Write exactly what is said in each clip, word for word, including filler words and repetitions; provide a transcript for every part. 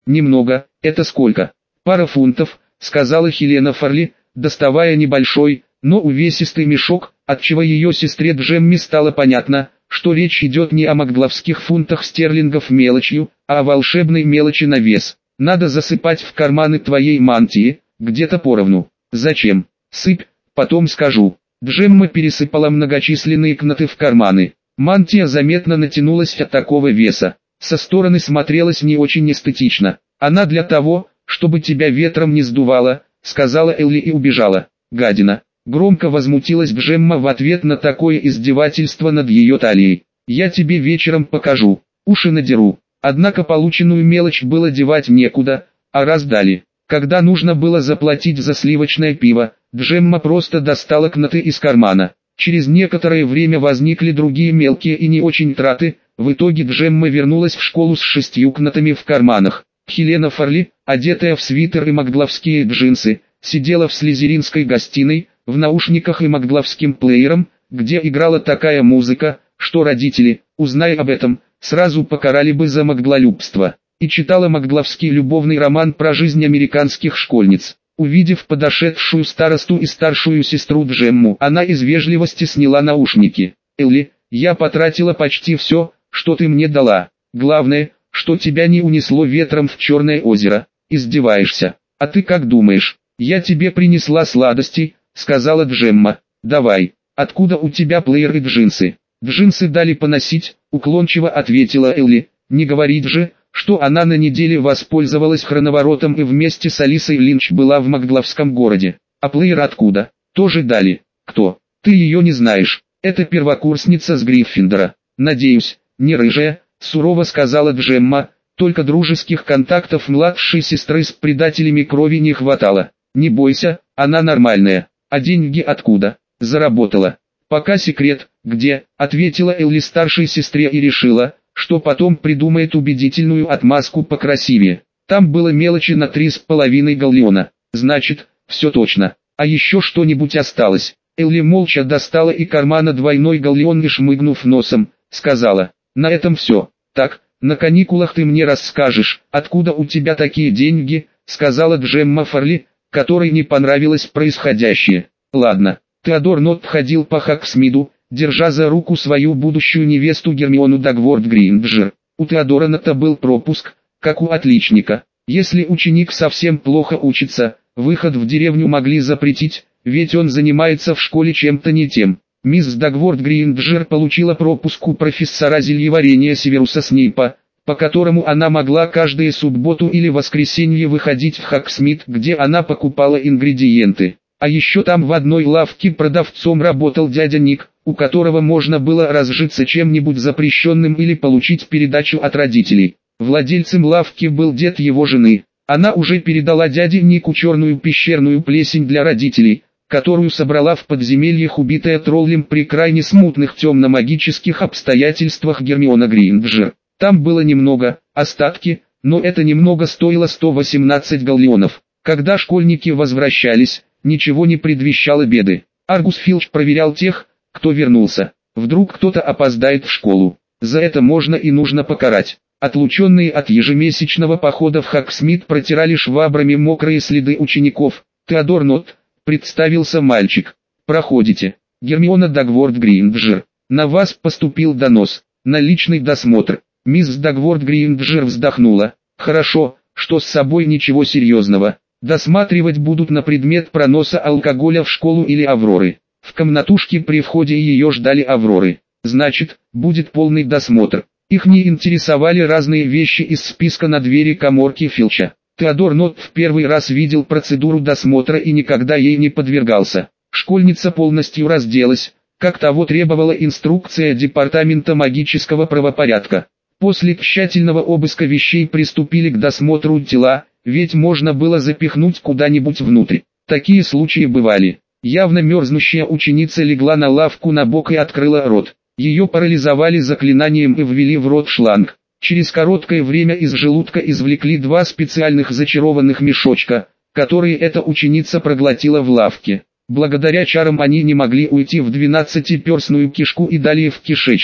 Немного, это сколько? Пара фунтов, сказала Хелена Фарли, доставая небольшой, но увесистый мешок, отчего ее сестре Джемме стало понятно, что речь идет не о макглавских фунтах стерлингов мелочью, а о волшебной мелочи на вес. Надо засыпать в карманы твоей мантии, где-то поровну. Зачем? Сыпь, потом скажу. Джемма пересыпала многочисленные кноты в карманы. Мантия заметно натянулась от такого веса. Со стороны смотрелась не очень эстетично. Она для того, чтобы тебя ветром не сдувала, сказала Элли и убежала. Гадина. Громко возмутилась Джемма в ответ на такое издевательство над ее талией. Я тебе вечером покажу, уши надеру. Однако полученную мелочь было девать некуда, а раз дали. Когда нужно было заплатить за сливочное пиво, Джемма просто достала кноты из кармана. Через некоторое время возникли другие мелкие и не очень траты. В итоге Джемма вернулась в школу с шестью кнотами в карманах. Хелена Фарли, одетая в свитер и макглавские джинсы, сидела в слизеринской гостиной, в наушниках и макглавским плеером, где играла такая музыка, что родители, узная об этом, сразу покарали бы за макглолюбство, и читала макглавский любовный роман про жизнь американских школьниц. Увидев подошедшую старосту и старшую сестру Джемму, она из вежливости сняла наушники. «Элли, я потратила почти все, что ты мне дала. Главное, что тебя не унесло ветром в Черное озеро. Издеваешься. А ты как думаешь? Я тебе принесла сладости», — сказала Джемма. «Давай. Откуда у тебя плеер и джинсы?» «Джинсы дали поносить», — уклончиво ответила Элли. «Не говорит же, что она на неделе воспользовалась хроноворотом и вместе с Алисой Линч была в макглавском городе. А плеер откуда? Тоже дали. Кто? Ты ее не знаешь. Это первокурсница с Гриффиндора. Надеюсь, не рыжая», — сурово сказала Джемма. «Только дружеских контактов младшей сестры с предателями крови не хватало. Не бойся, она нормальная. А деньги откуда? Заработала». «Пока секрет, где», — ответила Элли старшей сестре и решила, что потом придумает убедительную отмазку покрасивее. «Там было мелочи на три с половиной галлеона. Значит, все точно. А еще что-нибудь осталось?» Элли молча достала из кармана двойной галлеон и, шмыгнув носом, сказала: «На этом все. Так, на каникулах ты мне расскажешь, откуда у тебя такие деньги», — сказала Джемма Фарли, которой не понравилось происходящее. «Ладно». Теодор Нотт ходил по Хоксмиду, держа за руку свою будущую невесту Гермиону Дагворт Грейнджер. У Теодора Нотта был пропуск, как у отличника. Если ученик совсем плохо учится, выход в деревню могли запретить, ведь он занимается в школе чем-то не тем. Мисс Дагворт Грейнджер получила пропуск у профессора зельеварения Северуса Снейпа, по которому она могла каждую субботу или воскресенье выходить в Хоксмид, где она покупала ингредиенты. А еще там в одной лавке продавцом работал дядя Ник, у которого можно было разжиться чем-нибудь запрещенным или получить передачу от родителей. Владельцем лавки был дед его жены. Она уже передала дяде Нику черную пещерную плесень для родителей, которую собрала в подземельях убитая троллем при крайне смутных темно-магических обстоятельствах Гермиона Грейнджер. Там было немного, остатки, но это немного стоило сто восемнадцать галлеонов. Когда школьники возвращались, ничего не предвещало беды. Аргус Филч проверял тех, кто вернулся. Вдруг кто-то опоздает в школу. За это можно и нужно покарать. Отлученные от ежемесячного похода в Хоксмид протирали швабрами мокрые следы учеников. «Теодор Нотт», — представился мальчик. «Проходите. Гермиона Дагворт Грейнджер. На вас поступил донос. На личный досмотр». Мисс Дагворт Грейнджер вздохнула. «Хорошо, что с собой ничего серьезного. Досматривать будут на предмет проноса алкоголя в школу или Авроры». В комнатушке при входе ее ждали Авроры. «Значит, будет полный досмотр». Их не интересовали разные вещи из списка на двери каморки Филча. Теодор Нотт в первый раз видел процедуру досмотра и никогда ей не подвергался. Школьница полностью разделась, как того требовала инструкция Департамента магического правопорядка. После тщательного обыска вещей приступили к досмотру тела, ведь можно было запихнуть куда-нибудь внутрь. Такие случаи бывали. Явно мерзнущая ученица легла на лавку на бок и открыла рот. Ее парализовали заклинанием и ввели в рот шланг. Через короткое время из желудка извлекли два специальных зачарованных мешочка, которые эта ученица проглотила в лавке. Благодаря чарам они не могли уйти в двенадцатиперстную кишку и далее в кишечник.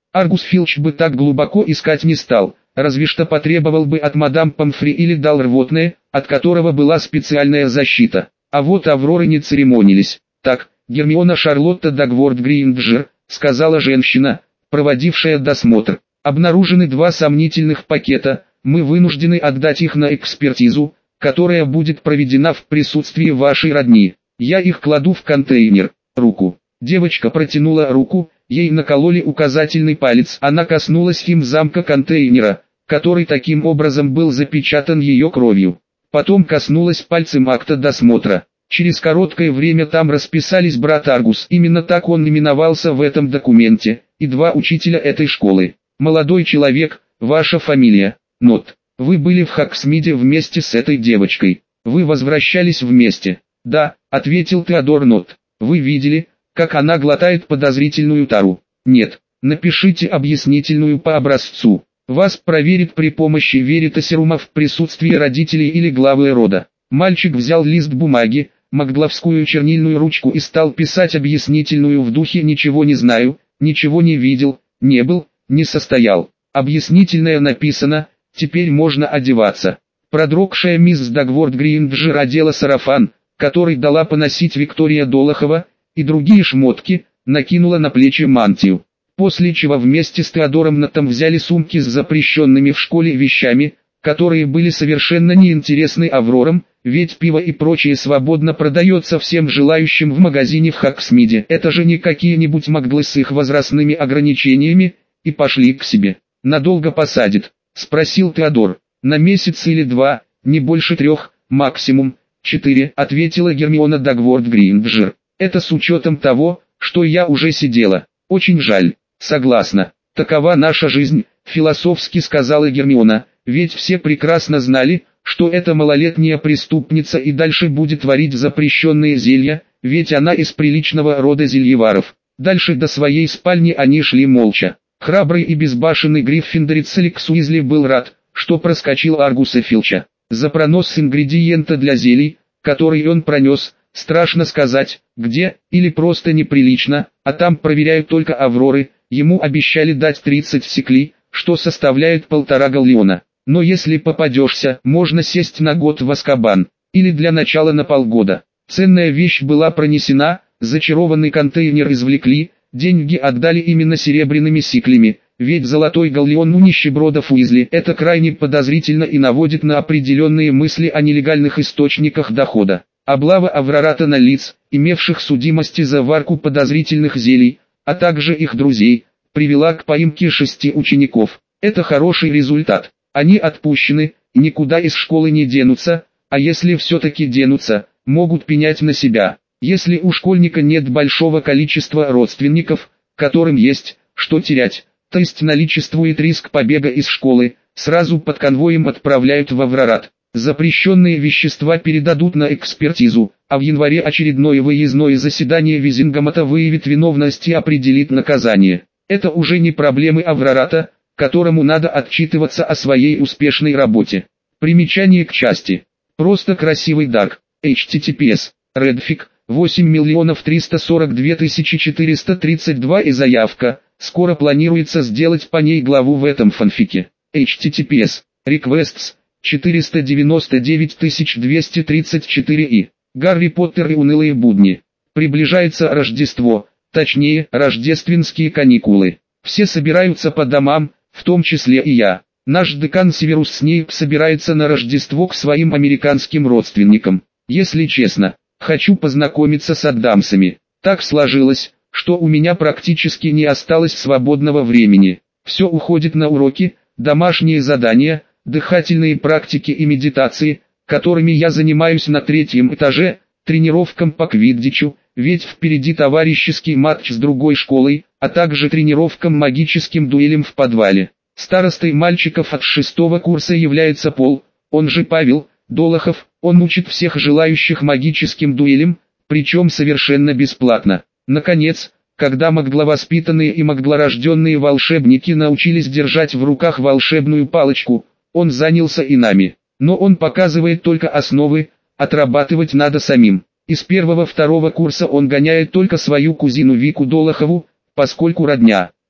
Аргус Филч бы так глубоко искать не стал, разве что потребовал бы от мадам Помфри или дал рвотное, от которого была специальная защита. А вот Авроры не церемонились. «Так, Гермиона Шарлотта Дагворт Грейнджер», — сказала женщина, проводившая досмотр. «Обнаружены два сомнительных пакета, мы вынуждены отдать их на экспертизу, которая будет проведена в присутствии вашей родни. Я их кладу в контейнер». Руку. Девочка протянула руку, ей накололи указательный палец. Она коснулась им замка контейнера, который таким образом был запечатан ее кровью. Потом коснулась пальцем акта досмотра. Через короткое время там расписались брат Аргус, именно так он именовался в этом документе, и два учителя этой школы. «Молодой человек, ваша фамилия?» «Нот. Вы были в Хоксмиде вместе с этой девочкой. Вы возвращались вместе?» «Да», — ответил Теодор Нот. «Вы видели, как она глотает подозрительную тару?» «Нет». «Напишите объяснительную по образцу. Вас проверят при помощи веритасерума в присутствии родителей или главы рода». Мальчик взял лист бумаги, макглавскую чернильную ручку и стал писать объяснительную в духе «ничего не знаю, ничего не видел, не был, не состоял». Объяснительная написана, теперь можно одеваться. Продрогшая мисс Дагворт Гринджер одела сарафан, который дала поносить Виктория Долохова, и другие шмотки, накинула на плечи мантию. После чего вместе с Теодором Нотом взяли сумки с запрещенными в школе вещами, которые были совершенно неинтересны Аврорам, ведь пиво и прочее свободно продается всем желающим в магазине в Хоксмиде. Это же не какие-нибудь маглы с их возрастными ограничениями, и пошли к себе. «Надолго посадит?» — спросил Теодор. «На месяц или два, не больше трех, максимум четыре», — ответила Гермиона Дагворт Гринджер. «Это с учетом того, что я уже сидела. Очень жаль». «Согласна. Такова наша жизнь», — философски сказала Гермиона, ведь все прекрасно знали, что эта малолетняя преступница и дальше будет творить запрещенные зелья, ведь она из приличного рода зельеваров. Дальше до своей спальни они шли молча. Храбрый и безбашенный гриффиндорец Алекс Уизли был рад, что проскочил Аргуса Филча. За пронос ингредиента для зелий, который он пронес, страшно сказать, где, или просто неприлично, а там проверяют только Авроры, ему обещали дать тридцать секлей, что составляет полтора галлеона. Но если попадешься, можно сесть на год в Азкабан, или для начала на полгода. Ценная вещь была пронесена, зачарованный контейнер извлекли, деньги отдали именно серебряными сиклями, ведь золотой галлеон у нищебродов Уизли — это крайне подозрительно и наводит на определенные мысли о нелегальных источниках дохода. Облава Аврората на лиц, имевших судимости за варку подозрительных зелий, а также их друзей, привела к поимке шести учеников. Это хороший результат. Они отпущены, и никуда из школы не денутся, а если все-таки денутся, могут пенять на себя. Если у школьника нет большого количества родственников, которым есть что терять, то есть наличествует риск побега из школы, сразу под конвоем отправляют в Аврорат. Запрещенные вещества передадут на экспертизу, а в январе очередное выездное заседание Визингамата выявит виновность и определит наказание. Это уже не проблемы Аврората, которому надо отчитываться о своей успешной работе. Примечание к части. Просто красивый дар. эйч ти ти пи эс. Redfic. восемь миллионов триста сорок две тысячи четыреста тридцать два и заявка. Скоро планируется сделать по ней главу в этом фанфике. эйч ти ти пи эс. Requests. четыреста девяносто девять тысяч двести тридцать четыре и. Гарри Поттер и унылые будни. Приближается Рождество, точнее, рождественские каникулы. Все собираются по домам, в том числе и я. Наш декан Северус Снейп собирается на Рождество к своим американским родственникам. Если честно, хочу познакомиться с Адамсами. Так сложилось, что у меня практически не осталось свободного времени. Все уходит на уроки, домашние задания, дыхательные практики и медитации, которыми я занимаюсь на третьем этаже, тренировкам по квиддичу, ведь впереди товарищеский матч с другой школой, а также тренировкам магическим дуэлям в подвале. Старостой мальчиков от шестого курса является Пол, он же Павел Долохов, он учит всех желающих магическим дуэлям, причем совершенно бесплатно. Наконец, когда магловоспитанные и маглорожденные волшебники научились держать в руках волшебную палочку, он занялся и нами. Но он показывает только основы, отрабатывать надо самим. Из первого-второго курса он гоняет только свою кузину Вику Долохову, поскольку родня.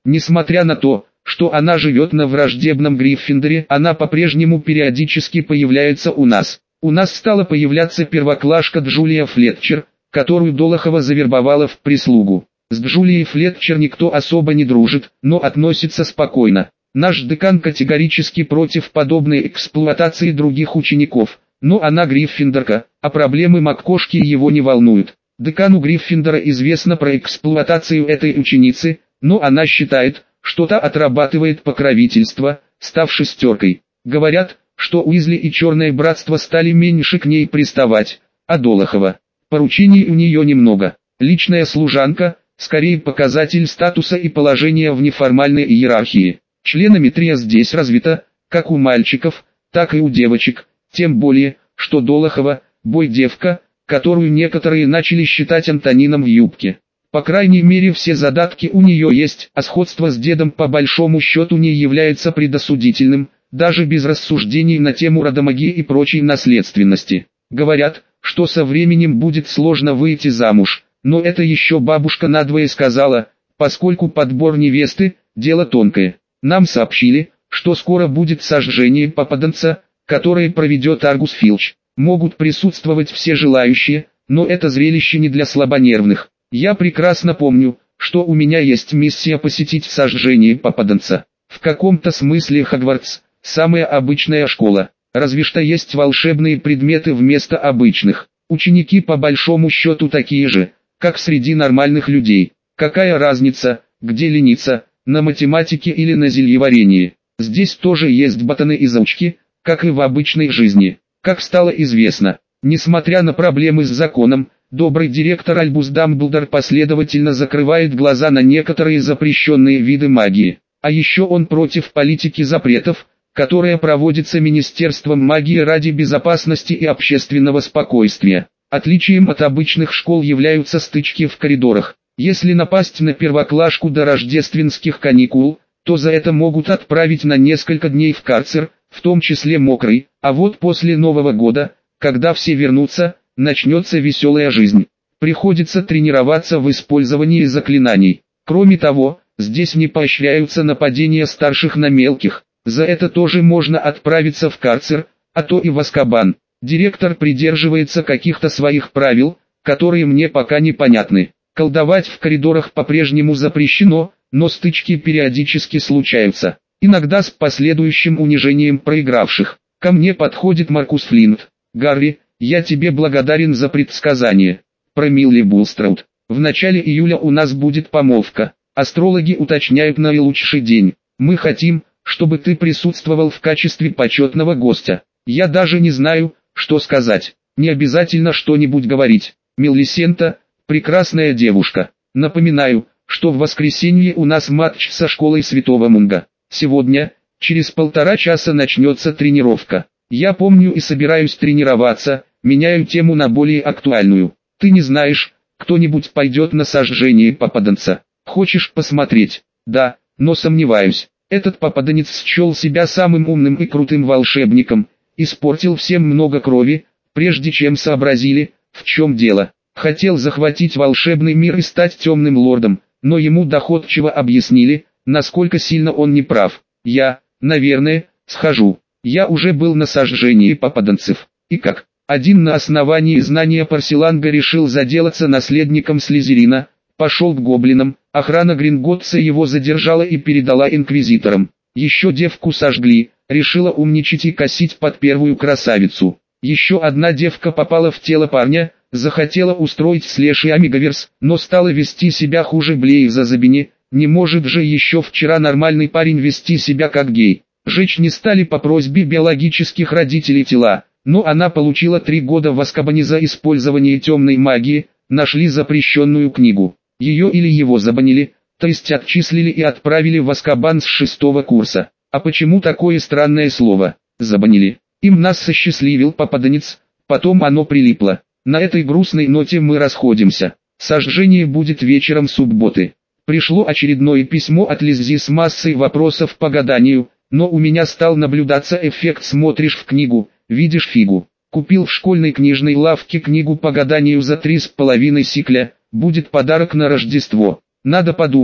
Несмотря на то, что она живет на враждебном Гриффиндоре, она по-прежнему периодически появляется у нас. У нас стала появляться первоклашка Джулия Флетчер, которую Долохова завербовала в прислугу. С Джулией Флетчер никто особо не дружит, но относится спокойно. Наш декан категорически против подобной эксплуатации других учеников, но она гриффиндорка, а проблемы МакКошки его не волнуют. Декану Гриффиндора известно про эксплуатацию этой ученицы, но она считает, что та отрабатывает покровительство, став шестеркой. Говорят, что Уизли и Черное Братство стали меньше к ней приставать, а Долохова. Поручений у нее немного. Личная служанка, скорее показатель статуса и положения в неформальной иерархии. Членометрия здесь развита, как у мальчиков, так и у девочек, тем более, что Долохова – бой-девка, которую некоторые начали считать Антонином в юбке. По крайней мере все задатки у нее есть, а сходство с дедом по большому счету не является предосудительным, даже без рассуждений на тему родомагии и прочей наследственности. Говорят, что со временем будет сложно выйти замуж, но это еще бабушка надвое сказала, поскольку подбор невесты – дело тонкое. Нам сообщили, что скоро будет сожжение попаданца, которое проведет Аргус Филч. Могут присутствовать все желающие, но это зрелище не для слабонервных. Я прекрасно помню, что у меня есть миссия посетить сожжение попаданца. В каком-то смысле Хогвартс – самая обычная школа, разве что есть волшебные предметы вместо обычных. Ученики по большому счету такие же, как среди нормальных людей. Какая разница, где лениться, на математике или на зельеварении? Здесь тоже есть ботаны и заучки, как и в обычной жизни. Как стало известно, несмотря на проблемы с законом, добрый директор Альбус Дамблдор последовательно закрывает глаза на некоторые запрещенные виды магии. А еще он против политики запретов, которая проводится Министерством магии ради безопасности и общественного спокойствия. Отличием от обычных школ являются стычки в коридорах. Если напасть на первоклашку до рождественских каникул, то за это могут отправить на несколько дней в карцер, в том числе мокрый, а вот после Нового года, когда все вернутся, начнется веселая жизнь. Приходится тренироваться в использовании заклинаний. Кроме того, здесь не поощряются нападения старших на мелких, за это тоже можно отправиться в карцер, а то и в Азкабан. Директор придерживается каких-то своих правил, которые мне пока непонятны. Колдовать в коридорах по-прежнему запрещено, но стычки периодически случаются. Иногда с последующим унижением проигравших. Ко мне подходит Маркус Флинт. «Гарри, я тебе благодарен за предсказание про Милли Булстраут. В начале июля у нас будет помолвка. Астрологи уточняют наилучший день. Мы хотим, чтобы ты присутствовал в качестве почетного гостя. Я даже не знаю, что сказать. Не обязательно что-нибудь говорить. Мелисента – прекрасная девушка. Напоминаю, что в воскресенье у нас матч со школой Святого Мунга. Сегодня, через полтора часа начнется тренировка. Я помню и собираюсь тренироваться, меняю тему на более актуальную. Ты не знаешь, кто-нибудь пойдет на сожжение попаданца? Хочешь посмотреть? Да, но сомневаюсь. Этот попаданец счел себя самым умным и крутым волшебником, испортил всем много крови, прежде чем сообразили, в чем дело. Хотел захватить волшебный мир и стать темным лордом, но ему доходчиво объяснили, насколько сильно он не прав. Я, наверное, схожу. Я уже был на сожжении попаданцев. И как? Один на основании знания Парсиланга решил заделаться наследником Слизерина, пошел к гоблинам, охрана Гринготтса его задержала и передала инквизиторам. Еще девку сожгли, решила умничать и косить под первую красавицу. Еще одна девка попала в тело парня, захотела устроить слэш и амигаверс, но стала вести себя хуже Блейза Забини. Не может же еще вчера нормальный парень вести себя как гей. Жечь не стали по просьбе биологических родителей тела, но она получила три года в Азкабане за использование темной магии, нашли запрещенную книгу. Ее или его забанили, то есть отчислили и отправили в Азкабан с шестого курса. А почему такое странное слово «забанили»? Им нас сосчастливил попаданец, потом оно прилипло. На этой грустной ноте мы расходимся. Сожжение будет вечером субботы. Пришло очередное письмо от Лиззи с массой вопросов по гаданию, но у меня стал наблюдаться эффект «смотришь в книгу, видишь фигу». Купил в школьной книжной лавке книгу по гаданию за три с половиной сикля, будет подарок на Рождество. Надо подумать,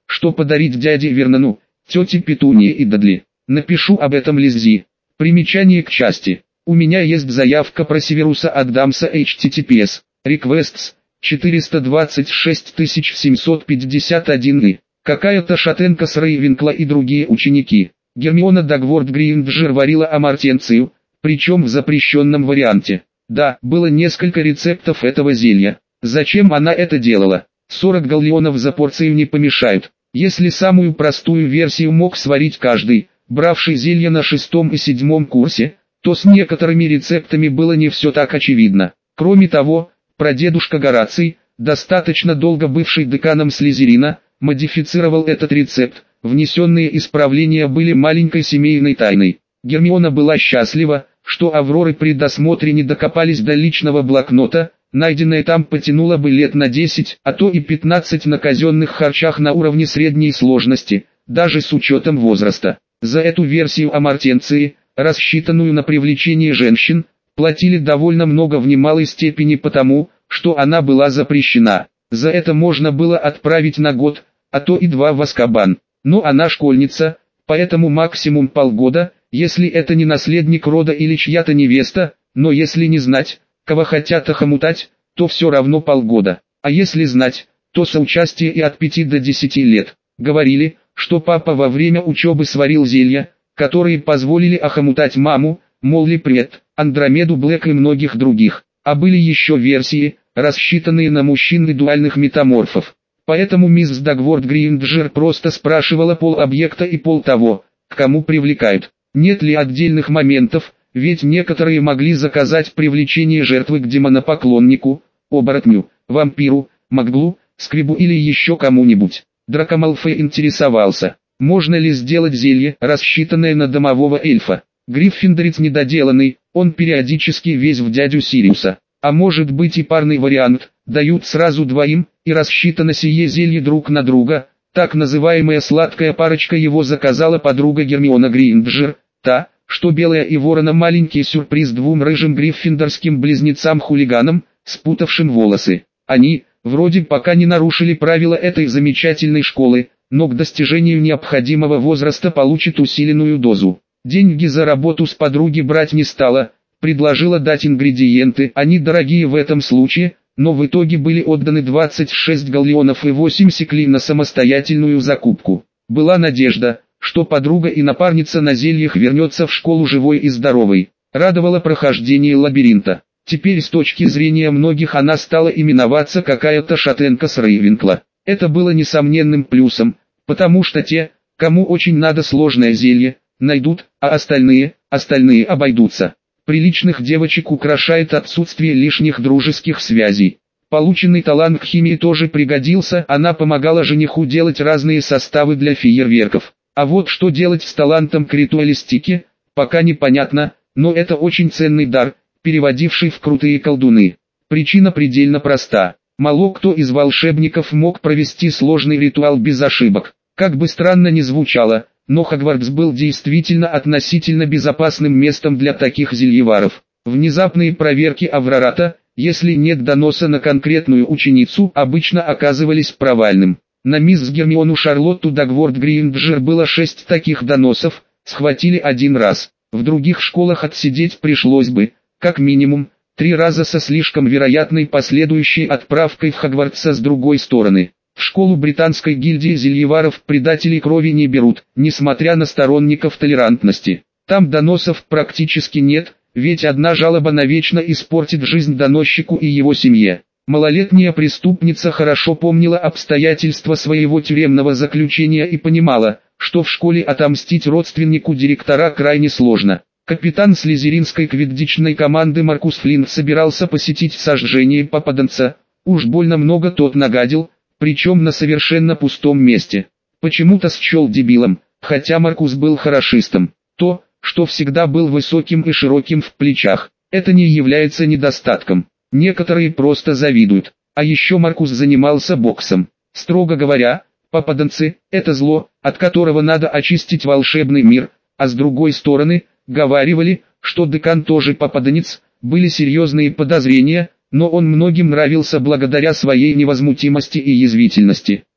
что подарить дяде Вернону, тете Петунии и Дадли. Напишу об этом Лиззи. Примечание к части. У меня есть заявка про Северуса Адамса эйч ти ти пи эс. Requests четыреста двадцать шесть тысяч семьсот пятьдесят один и. Какая-то шатенка с Рейвенкла и другие ученики. Гермиона Дагворт Грейнджер варила амартенцию, причем в запрещенном варианте. Да, было несколько рецептов этого зелья. Зачем она это делала? сорок галлеонов за порцию не помешают. Если самую простую версию мог сварить каждый, бравший зелье на шестом и седьмом курсе, то с некоторыми рецептами было не все так очевидно. Кроме того, прадедушка Гораций, достаточно долго бывший деканом Слизерина, модифицировал этот рецепт. Внесенные исправления были маленькой семейной тайной. Гермиона была счастлива, что Авроры при досмотре не докопались до личного блокнота, найденное там потянуло бы лет на десять, а то и пятнадцать на казенных харчах на уровне средней сложности, даже с учетом возраста. За эту версию амартенции, рассчитанную на привлечение женщин, платили довольно много в немалой степени потому, что она была запрещена. За это можно было отправить на год, а то и два в Азкабан. Но она школьница, поэтому максимум полгода, если это не наследник рода или чья-то невеста, но если не знать, кого хотят охомутать, то все равно полгода. А если знать, то соучастие и от пяти до десяти лет. Говорили, что папа во время учебы сварил зелья, которые позволили охомутать маму, Молли Прет, Андромеду Блэк и многих других. А были еще версии, рассчитанные на мужчин и дуальных метаморфов. Поэтому мисс Дагворт Грейнджер просто спрашивала пол объекта и пол того, к кому привлекают. Нет ли отдельных моментов, ведь некоторые могли заказать привлечение жертвы к демонопоклоннику, оборотню, вампиру, маглу, сквибу или еще кому-нибудь. Драко Малфой интересовался, можно ли сделать зелье, рассчитанное на домового эльфа. Гриффиндорец недоделанный, он периодически весь в дядю Сириуса. А может быть и парный вариант, дают сразу двоим, и рассчитано сие зелье друг на друга. Так называемая сладкая парочка его заказала подруга Гермиона Грейнджер, та, что Белая и Ворона маленький сюрприз двум рыжим гриффиндорским близнецам-хулиганам, спутавшим волосы. Они, вроде пока не нарушили правила этой замечательной школы, но к достижению необходимого возраста получат усиленную дозу. Деньги за работу с подруги брать не стала, предложила дать ингредиенты, они дорогие в этом случае, но в итоге были отданы двадцать шесть галлеонов и восемь секлей на самостоятельную закупку. Была надежда, что подруга и напарница на зельях вернется в школу живой и здоровой. Радовало прохождение лабиринта. Теперь с точки зрения многих она стала именоваться какая-то шатенка с Рейвенкла. Это было несомненным плюсом, потому что те, кому очень надо сложное зелье, найдут, а остальные, остальные обойдутся. Приличных девочек украшает отсутствие лишних дружеских связей. Полученный талант к химии тоже пригодился, она помогала жениху делать разные составы для фейерверков. А вот что делать с талантом к ритуалистике, пока непонятно, но это очень ценный дар, переводивший в крутые колдуны. Причина предельно проста. Мало кто из волшебников мог провести сложный ритуал без ошибок. Как бы странно ни звучало, но Хогвартс был действительно относительно безопасным местом для таких зельеваров. Внезапные проверки Аврората, если нет доноса на конкретную ученицу, обычно оказывались провальным. На мисс Гермиону Шарлотту Дагворт Грейнджер было шесть таких доносов, схватили один раз. В других школах отсидеть пришлось бы, как минимум, три раза со слишком вероятной последующей отправкой в Хогвартс с другой стороны. В школу британской гильдии зельеваров предателей крови не берут, несмотря на сторонников толерантности. Там доносов практически нет, ведь одна жалоба навечно испортит жизнь доносчику и его семье. Малолетняя преступница хорошо помнила обстоятельства своего тюремного заключения и понимала, что в школе отомстить родственнику директора крайне сложно. Капитан слизеринской квиддичной команды Маркус Флинт собирался посетить сожжение попаданца, уж больно много тот нагадил, причем на совершенно пустом месте. Почему-то счел дебилом, хотя Маркус был хорошистом. То, что всегда был высоким и широким в плечах, это не является недостатком. Некоторые просто завидуют. А еще Маркус занимался боксом. Строго говоря, попаданцы – это зло, от которого надо очистить волшебный мир, а с другой стороны, говаривали, что декан тоже попаданец, были серьезные подозрения, но он многим нравился благодаря своей невозмутимости и язвительности.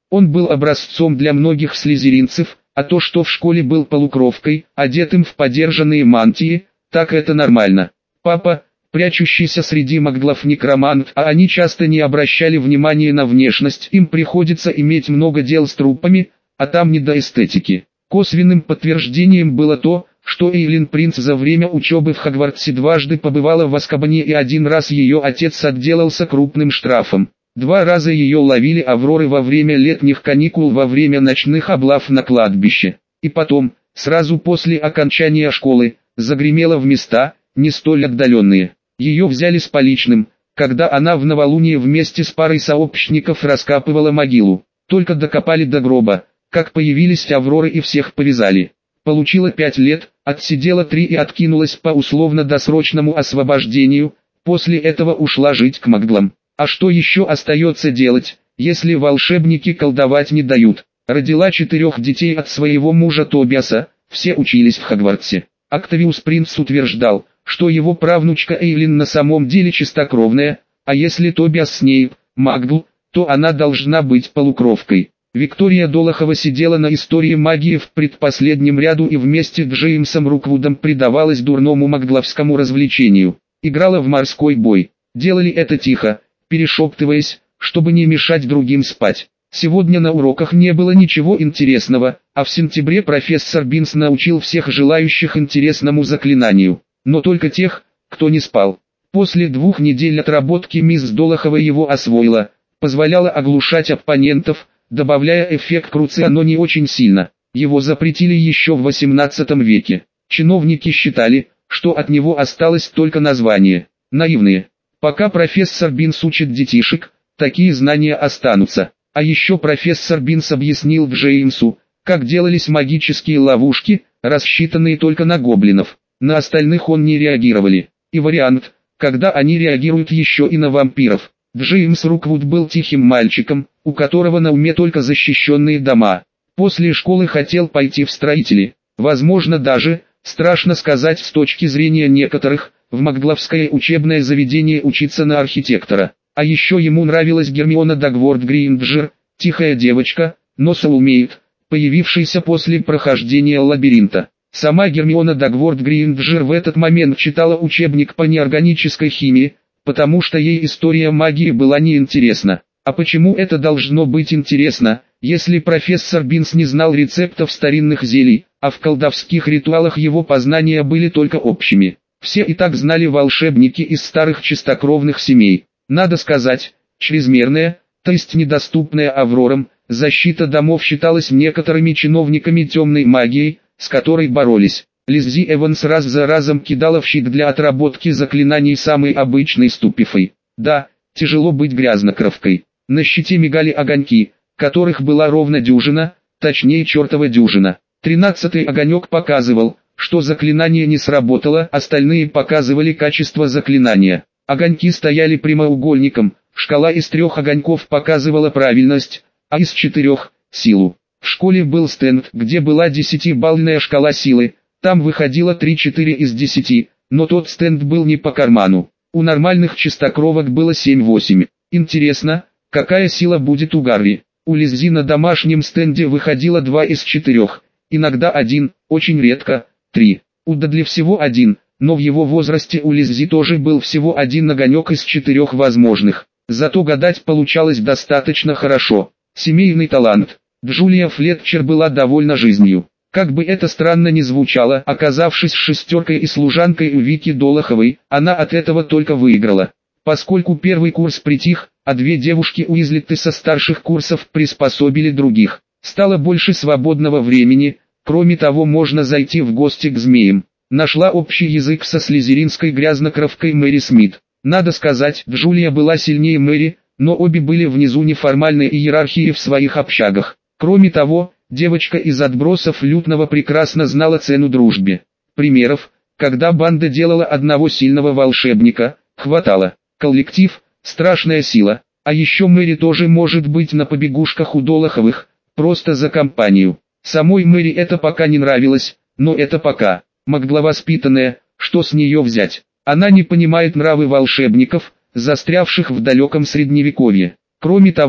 Он был образцом для многих слизеринцев, а то, что в школе был полукровкой, одетым в подержанные мантии, так это нормально. Папа, прячущийся среди маглов некромант, а они часто не обращали внимания на внешность, им приходится иметь много дел с трупами, а там не до эстетики. Косвенным подтверждением было то, что Эйлин Принц за время учебы в Хогвартсе дважды побывала в Азкабане и один раз ее отец отделался крупным штрафом. Два раза ее ловили Авроры во время летних каникул во время ночных облав на кладбище. И потом, сразу после окончания школы, загремела в места, не столь отдаленные. Ее взяли с поличным, когда она в новолуние вместе с парой сообщников раскапывала могилу. Только докопали до гроба, как появились Авроры и всех повязали. Получила пять лет, отсидела три и откинулась по условно-досрочному освобождению, после этого ушла жить к маглам. А что еще остается делать, если волшебники колдовать не дают? Родила четырех детей от своего мужа Тобиаса, все учились в Хогвартсе. Октавиус Принц утверждал, что его правнучка Эйлин на самом деле чистокровная, а если Тобиас Снейп – магл, то она должна быть полукровкой. Виктория Долохова сидела на истории магии в предпоследнем ряду и вместе с Джеймсом Руквудом предавалась дурному магловскому развлечению. Играла в морской бой. Делали это тихо, перешептываясь, чтобы не мешать другим спать. Сегодня на уроках не было ничего интересного, а в сентябре профессор Бинс научил всех желающих интересному заклинанию, но только тех, кто не спал. После двух недель отработки мисс Долохова его освоила, позволяла оглушать оппонентов, добавляя эффект круция, но не очень сильно. Его запретили еще в восемнадцатом веке. Чиновники считали, что от него осталось только название. Наивные. Пока профессор Бинс учит детишек, такие знания останутся. А еще профессор Бинс объяснил Джеймсу, как делались магические ловушки, рассчитанные только на гоблинов. На остальных он не реагировали. И вариант, когда они реагируют еще и на вампиров. Джеймс Руквуд был тихим мальчиком, у которого на уме только защищенные дома. После школы хотел пойти в строители. Возможно даже, страшно сказать с точки зрения некоторых, в магловское учебное заведение учиться на архитектора. А еще ему нравилась Гермиона Дагворт Грейнджер, тихая девочка, но умеет, появившаяся после прохождения лабиринта. Сама Гермиона Дагворт Грейнджер в этот момент читала учебник по неорганической химии, потому что ей история магии была неинтересна. А почему это должно быть интересно, если профессор Бинс не знал рецептов старинных зелий, а в колдовских ритуалах его познания были только общими? Все и так знали волшебники из старых чистокровных семей. Надо сказать, чрезмерная, то есть недоступная Аврорам, защита домов считалась некоторыми чиновниками темной магией, с которой боролись. Лиззи Эванс раз за разом кидала в щит для отработки заклинаний самой обычной ступифой. Да, тяжело быть грязнокровкой. На щите мигали огоньки, которых была ровно дюжина, точнее чертова дюжина. Тринадцатый огонек показывал, что заклинание не сработало, остальные показывали качество заклинания. Огоньки стояли прямоугольником, шкала из трех огоньков показывала правильность, а из четырех – силу. В школе был стенд, где была десятибалльная шкала силы, там выходило три-четыре из десяти, но тот стенд был не по карману. У нормальных чистокровок было семь-восемь. Интересно, какая сила будет у Гарри? У Лиззи на домашнем стенде выходило два из четырех, иногда один, очень редко, три. У Дадли всего один, но в его возрасте у Лиззи тоже был всего один огонек из четырех возможных. Зато гадать получалось достаточно хорошо. Семейный талант. Джулия Флетчер была довольна жизнью. Как бы это странно ни звучало, оказавшись шестеркой и служанкой у Вики Долоховой, она от этого только выиграла. Поскольку первый курс притих, а две девушки Уизлетты со старших курсов приспособили других, стало больше свободного времени, кроме того можно зайти в гости к змеям. Нашла общий язык со слизеринской грязнокровкой Мэри Смит. Надо сказать, Джулия была сильнее Мэри, но обе были внизу неформальной иерархии в своих общагах. Кроме того, девочка из отбросов Лютного прекрасно знала цену дружбе. Примеров, когда банда делала одного сильного волшебника, хватало. Коллектив – страшная сила, а еще Мэри тоже может быть на побегушках у Долоховых, просто за компанию. Самой Мэри это пока не нравилось, но это пока. Магловоспитанная, что с нее взять? Она не понимает нравы волшебников, застрявших в далеком средневековье. Кроме того,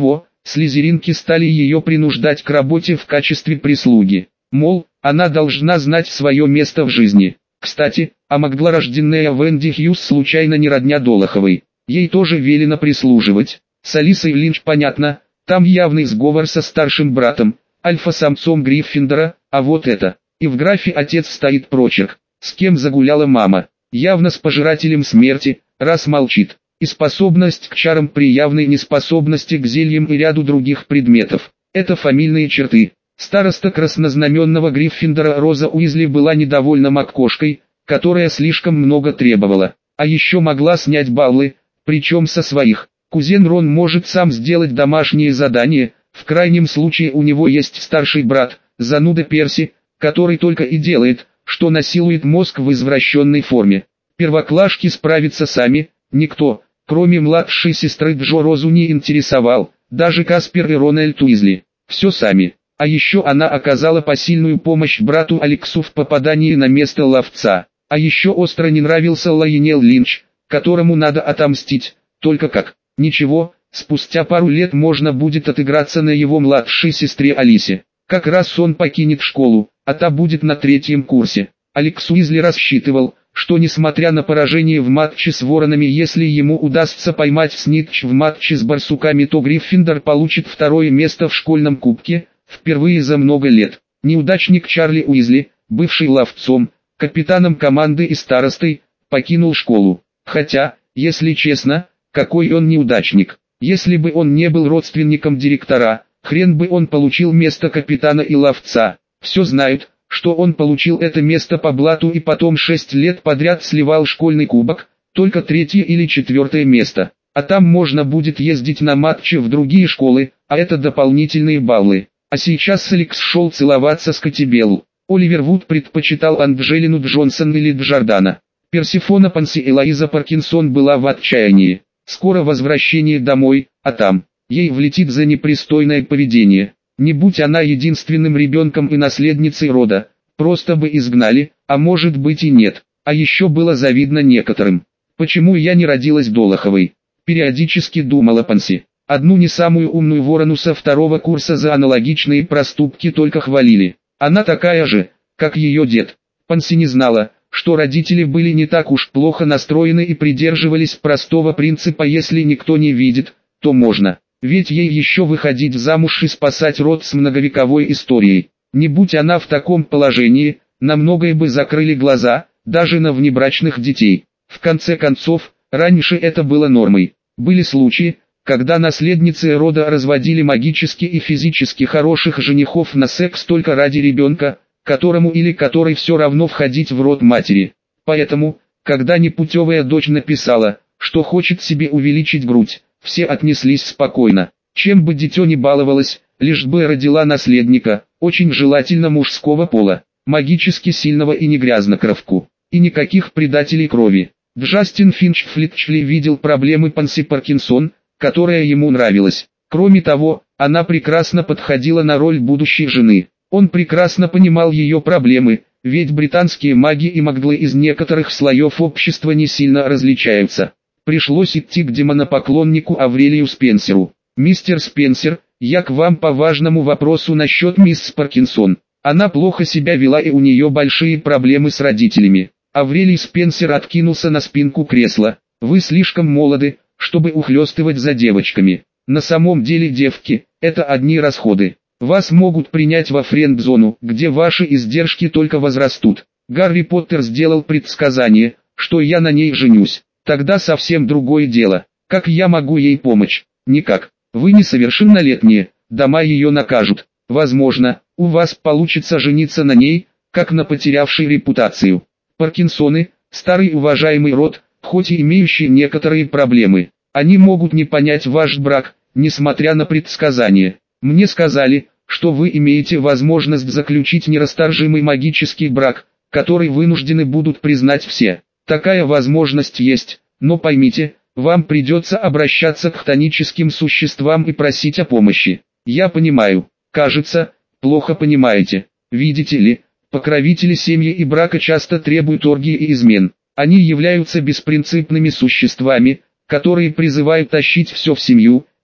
слизеринки стали ее принуждать к работе в качестве прислуги. Мол, она должна знать свое место в жизни. Кстати, а мглорожденная Венди Хьюз случайно не родня Долоховой. Ей тоже велено прислуживать. С Алисой Линч понятно, там явный сговор со старшим братом, альфа-самцом Гриффиндора, а вот это. И в графе отец стоит прочерк. С кем загуляла мама? Явно с пожирателем смерти, раз молчит. И способность к чарам при явной неспособности к зельям и ряду других предметов. Это фамильные черты. Староста краснознаменного Гриффиндора Роза Уизли была недовольна МакКошкой, которая слишком много требовала. А еще могла снять баллы, причем со своих. Кузен Рон может сам сделать домашние задания, в крайнем случае у него есть старший брат, зануда Перси, который только и делает, что насилует мозг в извращенной форме. Первоклашки справиться сами, никто, кроме младшей сестры Джо, Розу не интересовал, даже Каспер и Рональд Уизли. Все сами. А еще она оказала посильную помощь брату Алексу в попадании на место ловца. А еще остро не нравился Лайонел Линч, которому надо отомстить, только как. Ничего, спустя пару лет можно будет отыграться на его младшей сестре Алисе. Как раз он покинет школу, а та будет на третьем курсе. Алекс Уизли рассчитывал, что несмотря на поражение в матче с Воронами, если ему удастся поймать Снитч в матче с Барсуками, то Гриффиндор получит второе место в школьном кубке, впервые за много лет. Неудачник Чарли Уизли, бывший ловцом, капитаном команды и старостой, покинул школу. Хотя, если честно, какой он неудачник. Если бы он не был родственником директора, хрен бы он получил место капитана и ловца. Все знают, что он получил это место по блату и потом шесть лет подряд сливал школьный кубок, только третье или четвертое место. А там можно будет ездить на матчи в другие школы, а это дополнительные баллы. А сейчас Алекс шел целоваться с Кати Белл. Оливер Вуд предпочитал Анджелину Джонсон или Джордана. Персифона Панси Элоиза Паркинсон была в отчаянии. Скоро возвращение домой, а там, ей влетит за непристойное поведение. Не будь она единственным ребенком и наследницей рода, просто бы изгнали, а может быть и нет. А еще было завидно некоторым. Почему я не родилась Долоховой? Периодически думала Панси. Одну не самую умную ворону со второго курса за аналогичные проступки только хвалили. Она такая же, как ее дед. Панси не знала, что родители были не так уж плохо настроены и придерживались простого принципа: если никто не видит, то можно. Ведь ей еще выходить замуж и спасать род с многовековой историей. Не будь она в таком положении, на многое бы закрыли глаза, даже на внебрачных детей. В конце концов, раньше это было нормой. Были случаи, когда наследницы рода разводили магически и физически хороших женихов на секс только ради ребенка, которому или которой все равно входить в род матери. Поэтому, когда непутевая дочь написала, что хочет себе увеличить грудь, все отнеслись спокойно. Чем бы дитё не баловалось, лишь бы родила наследника, очень желательно мужского пола, магически сильного и не грязнокровку, и никаких предателей крови. Джастин Финч Флитчли видел проблемы Панси Паркинсон, которая ему нравилась. Кроме того, она прекрасно подходила на роль будущей жены. Он прекрасно понимал ее проблемы, ведь британские маги и маглы из некоторых слоев общества не сильно различаются. Пришлось идти к демонопоклоннику Аврелию Спенсеру. «Мистер Спенсер, я к вам по важному вопросу насчет мисс Паркинсон. Она плохо себя вела и у нее большие проблемы с родителями». Аврелий Спенсер откинулся на спинку кресла. «Вы слишком молоды, чтобы ухлёстывать за девочками. На самом деле девки – это одни расходы. Вас могут принять во френд-зону, где ваши издержки только возрастут. Гарри Поттер сделал предсказание, что я на ней женюсь. Тогда совсем другое дело. Как я могу ей помочь? Никак. Вы несовершеннолетние, дома ее накажут. Возможно, у вас получится жениться на ней, как на потерявшей репутацию. Паркинсоны – старый уважаемый род, хоть и имеющий некоторые проблемы. Они могут не понять ваш брак, несмотря на предсказания. Мне сказали, что вы имеете возможность заключить нерасторжимый магический брак, который вынуждены будут признать все. Такая возможность есть, но поймите, вам придется обращаться к хтоническим существам и просить о помощи. Я понимаю, кажется, плохо понимаете. Видите ли, покровители семьи и брака часто требуют оргии и измен. Они являются беспринципными существами, которые призывают тащить все в семью,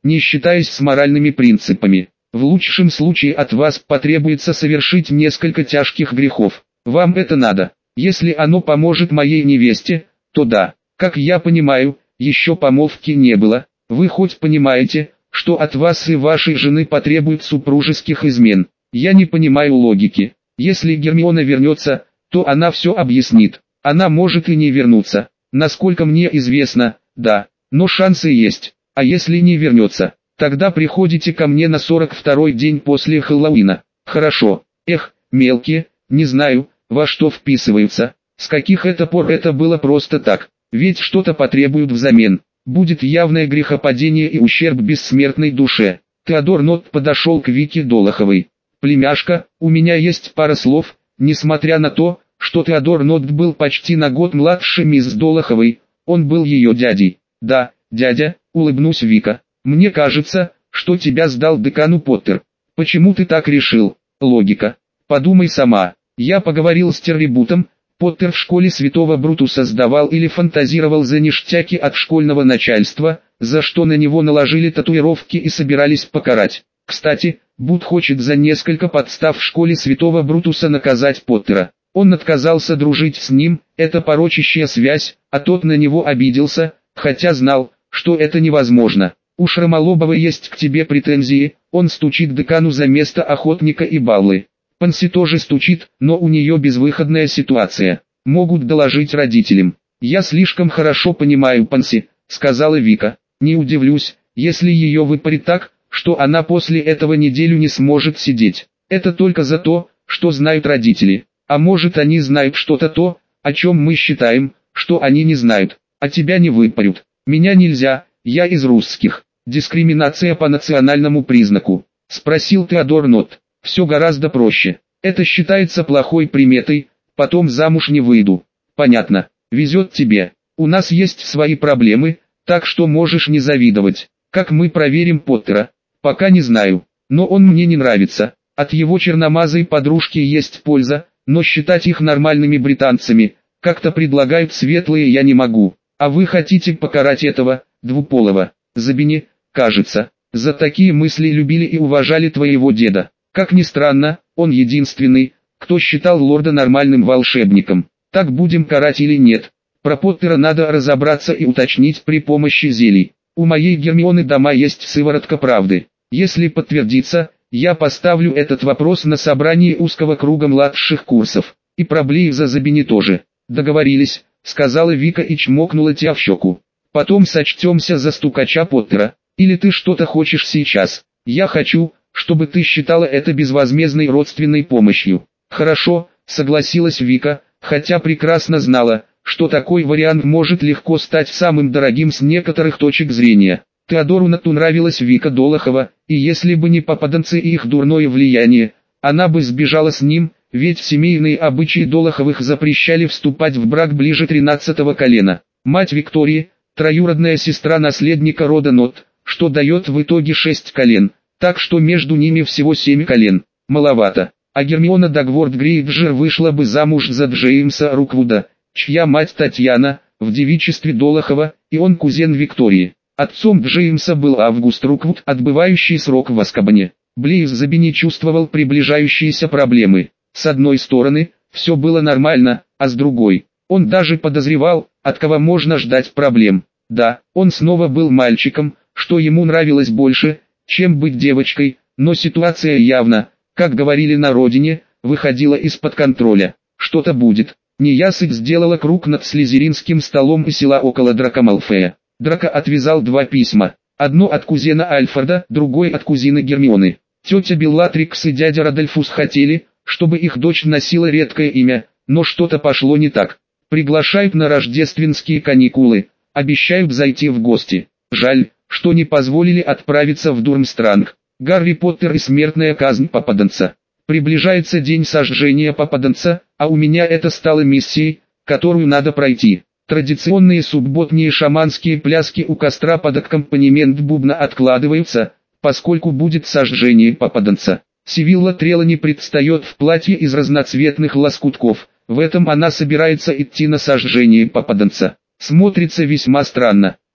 не считаясь с моральными принципами. В лучшем случае от вас потребуется совершить несколько тяжких грехов. Вам это надо. Если оно поможет моей невесте, то да. Как я понимаю, еще помолвки не было. Вы хоть понимаете, что от вас и вашей жены потребуют супружеских измен? Я не понимаю логики. Если Гермиона вернется, то она все объяснит. Она может и не вернуться. Насколько мне известно, да, но шансы есть. А если не вернется, тогда приходите ко мне на сорок второй день после Хэллоуина. Хорошо. Эх, мелкие, не знаю, во что вписываются. С каких это пор это было просто так? Ведь что-то потребуют взамен. Будет явное грехопадение и ущерб бессмертной душе. Теодор Нотт подошел к Вике Долоховой. «Племяшка, у меня есть пара слов». Несмотря на то, что Теодор Нотт был почти на год младше мисс Долоховой, он был ее дядей. «Да, дядя», — улыбнулась Вика. «Мне кажется, что тебя сдал декану Поттер». «Почему ты так решил?» «Логика. Подумай сама. Я поговорил с Террибутом. Поттер в школе Святого Брутуса сдавал или фантазировал за ништяки от школьного начальства, за что на него наложили татуировки и собирались покарать. Кстати, Бут хочет за несколько подстав в школе Святого Брутуса наказать Поттера. Он отказался дружить с ним, это порочащая связь, а тот на него обиделся, хотя знал, что это невозможно. У Шрамолобова есть к тебе претензии, он стучит декану за место охотника и баллы. Панси тоже стучит, но у нее безвыходная ситуация. Могут доложить родителям. «Я слишком хорошо понимаю Панси», — сказала Вика. «Не удивлюсь, если ее выпарит так, что она после этого неделю не сможет сидеть. Это только за то, что знают родители. А может, они знают что-то то, о чем мы считаем, что они не знают. А тебя не выпарют. Меня нельзя, я из русских. Дискриминация по национальному признаку», — спросил Теодор Нотт. «Все гораздо проще. Это считается плохой приметой, потом замуж не выйду». «Понятно. Везет тебе. У нас есть свои проблемы, так что можешь не завидовать. Как мы проверим Поттера? Пока не знаю. Но он мне не нравится. От его черномазой подружки есть польза, но считать их нормальными британцами, как-то предлагают светлые, я не могу. А вы хотите покарать этого, двуполого, Забини, кажется. За такие мысли любили и уважали твоего деда. Как ни странно, он единственный, кто считал лорда нормальным волшебником. Так будем карать или нет? Про Поттера надо разобраться и уточнить при помощи зелий. У моей Гермионы дома есть сыворотка правды. Если подтвердится, я поставлю этот вопрос на собрании узкого круга младших курсов. И про Блейза Забини тоже. Договорились, сказала Вика и чмокнула тебя в щеку. Потом сочтемся за стукача Поттера. Или ты что-то хочешь сейчас? Я хочу, чтобы ты считала это безвозмездной родственной помощью. Хорошо, согласилась Вика, хотя прекрасно знала, что такой вариант может легко стать самым дорогим с некоторых точек зрения. Теодору Нотту нравилась Вика Долохова, и если бы не попаданцы и их дурное влияние, она бы сбежала с ним, ведь семейные обычаи Долоховых запрещали вступать в брак ближе тринадцатого колена. Мать Виктории, троюродная сестра наследника рода Нотт, что дает в итоге шесть колен. Так что между ними всего семь колен. Маловато. А Гермиона Дагворт Грейнджер вышла бы замуж за Джеймса Руквуда, чья мать Татьяна, в девичестве Долохова, и он кузен Виктории. Отцом Джеймса был Август Руквуд, отбывающий срок в Азкабане. Блейз Забини чувствовал приближающиеся проблемы. С одной стороны, все было нормально, а с другой, он даже подозревал, от кого можно ждать проблем. Да, он снова был мальчиком, что ему нравилось больше, чем быть девочкой, но ситуация явно, как говорили на родине, выходила из-под контроля. Что-то будет. Неясыть сделала круг над слизеринским столом и села около Драко Малфоя. Драко отвязал два письма. Одно от кузена Альфреда, другое от кузины Гермионы. Тетя Беллатрикс и дядя Родольфус хотели, чтобы их дочь носила редкое имя, но что-то пошло не так. Приглашают на рождественские каникулы, обещают зайти в гости. Жаль, что не позволили отправиться в Дурмстранг. Гарри Поттер и смертная казнь попаданца. Приближается день сожжения попаданца, а у меня это стало миссией, которую надо пройти. Традиционные субботние шаманские пляски у костра под аккомпанемент бубна откладываются, поскольку будет сожжение попаданца. Сивилла Трелани предстает в платье из разноцветных лоскутков, в этом она собирается идти на сожжение попаданца. Смотрится весьма странно.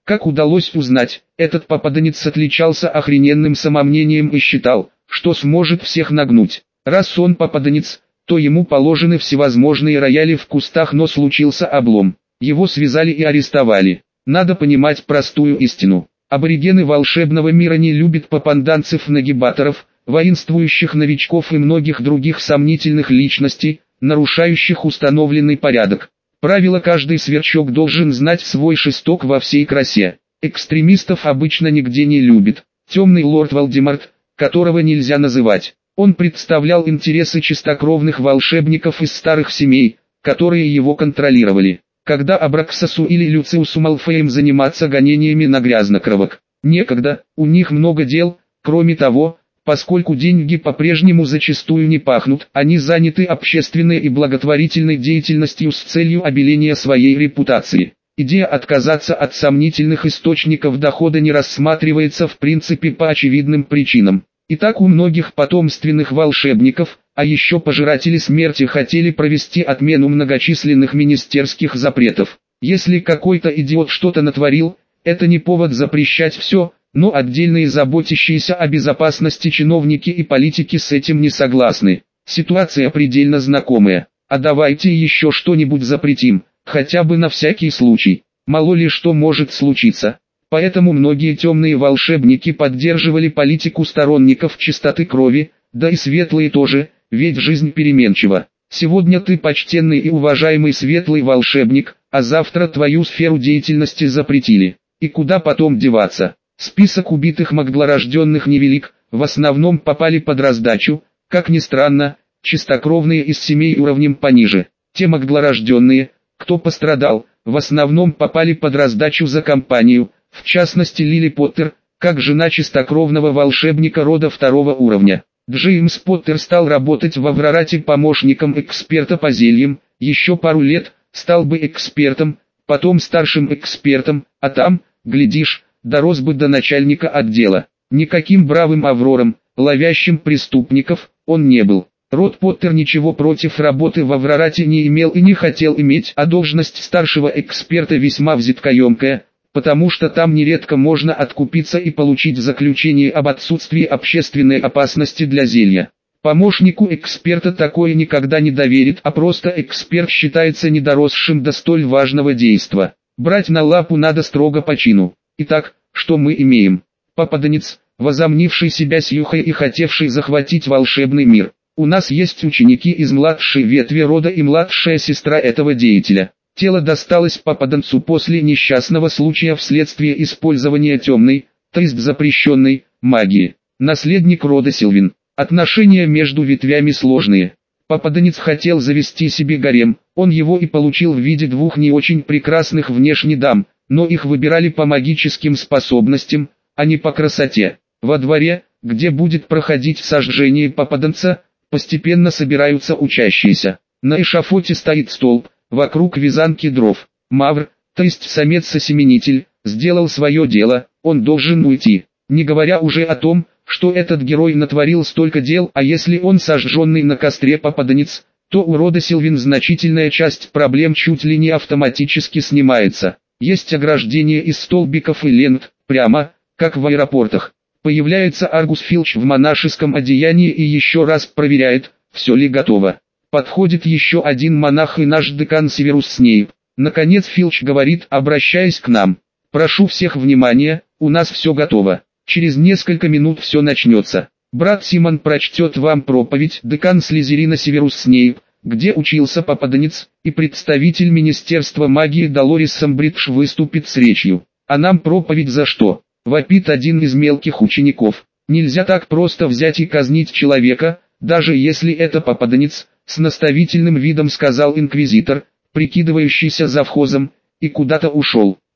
Как удалось узнать, этот попаданец отличался охрененным самомнением и считал, что сможет всех нагнуть. Раз он попаданец, то ему положены всевозможные рояли в кустах, но случился облом. Его связали и арестовали. Надо понимать простую истину. Аборигены волшебного мира не любят попаданцев-нагибаторов, воинствующих новичков и многих других сомнительных личностей, нарушающих установленный порядок. Правило: каждый сверчок должен знать свой шесток во всей красе. Экстремистов обычно нигде не любит. Темный лорд Волдеморт, которого нельзя называть. Он представлял интересы чистокровных волшебников из старых семей, которые его контролировали. Когда Абраксасу или Люциусу Малфоем заниматься гонениями на грязнокровок? Некогда, у них много дел. Кроме того, поскольку деньги по-прежнему зачастую не пахнут, они заняты общественной и благотворительной деятельностью с целью обеления своей репутации. Идея отказаться от сомнительных источников дохода не рассматривается в принципе по очевидным причинам. Итак, у многих потомственных волшебников, а еще пожиратели смерти, хотели провести отмену многочисленных министерских запретов. Если какой-то идиот что-то натворил, это не повод запрещать все, но отдельные заботящиеся о безопасности чиновники и политики с этим не согласны. Ситуация предельно знакомая. А давайте еще что-нибудь запретим, хотя бы на всякий случай. Мало ли что может случиться. Поэтому многие темные волшебники поддерживали политику сторонников чистоты крови, да и светлые тоже, ведь жизнь переменчива. Сегодня ты почтенный и уважаемый светлый волшебник, а завтра твою сферу деятельности запретили. И куда потом деваться? Список убитых магдлорожденных невелик, в основном попали под раздачу, как ни странно, чистокровные из семей уровнем пониже. Те магдлорожденные, кто пострадал, в основном попали под раздачу за компанию, в частности Лили Поттер, как жена чистокровного волшебника рода второго уровня. Джеймс Поттер стал работать в Аврорате помощником эксперта по зельям, еще пару лет, стал бы экспертом, потом старшим экспертом, а там, глядишь, дорос бы до начальника отдела. Никаким бравым Аврором, ловящим преступников, он не был. Род Поттер ничего против работы в Аврорате не имел и не хотел иметь, а должность старшего эксперта весьма взяткоемкая, потому что там нередко можно откупиться и получить заключение об отсутствии общественной опасности для зелья. Помощнику эксперта такое никогда не доверит, а просто эксперт считается недоросшим до столь важного действа. Брать на лапу надо строго по чину. Итак, что мы имеем? Попаданец, возомнивший себя сьюхой и хотевший захватить волшебный мир. У нас есть ученики из младшей ветви рода и младшая сестра этого деятеля. Тело досталось попаданцу после несчастного случая вследствие использования темной, то есть запрещенной, магии. Наследник рода Сильвин. Отношения между ветвями сложные. Попаданец хотел завести себе гарем, он его и получил в виде двух не очень прекрасных внешне дам, но их выбирали по магическим способностям, а не по красоте. Во дворе, где будет проходить сожжение попаданца, постепенно собираются учащиеся. На эшафоте стоит столб, вокруг вязанки дров. Мавр, то есть самец-осеменитель, сделал свое дело, он должен уйти. Не говоря уже о том, что этот герой натворил столько дел, а если он сожженный на костре попаданец, то у рода Сильвин значительная часть проблем чуть ли не автоматически снимается. Есть ограждение из столбиков и лент, прямо, как в аэропортах. Появляется Аргус Филч в монашеском одеянии и еще раз проверяет, все ли готово. Подходит еще один монах и наш декан Северус Снейп. Наконец Филч говорит, обращаясь к нам: «Прошу всех внимания, у нас все готово. Через несколько минут все начнется. Брат Симон прочтет вам проповедь, декан Слизерина Северус Снейп, где учился попаданец, и представитель Министерства магии Долорис Самбридж выступит с речью. А нам проповедь за что?» Вопит один из мелких учеников. Нельзя так просто взять и казнить человека, даже если это попаданец, с наставительным видом сказал инквизитор, прикидывающийся завхозом, и куда-то ушел.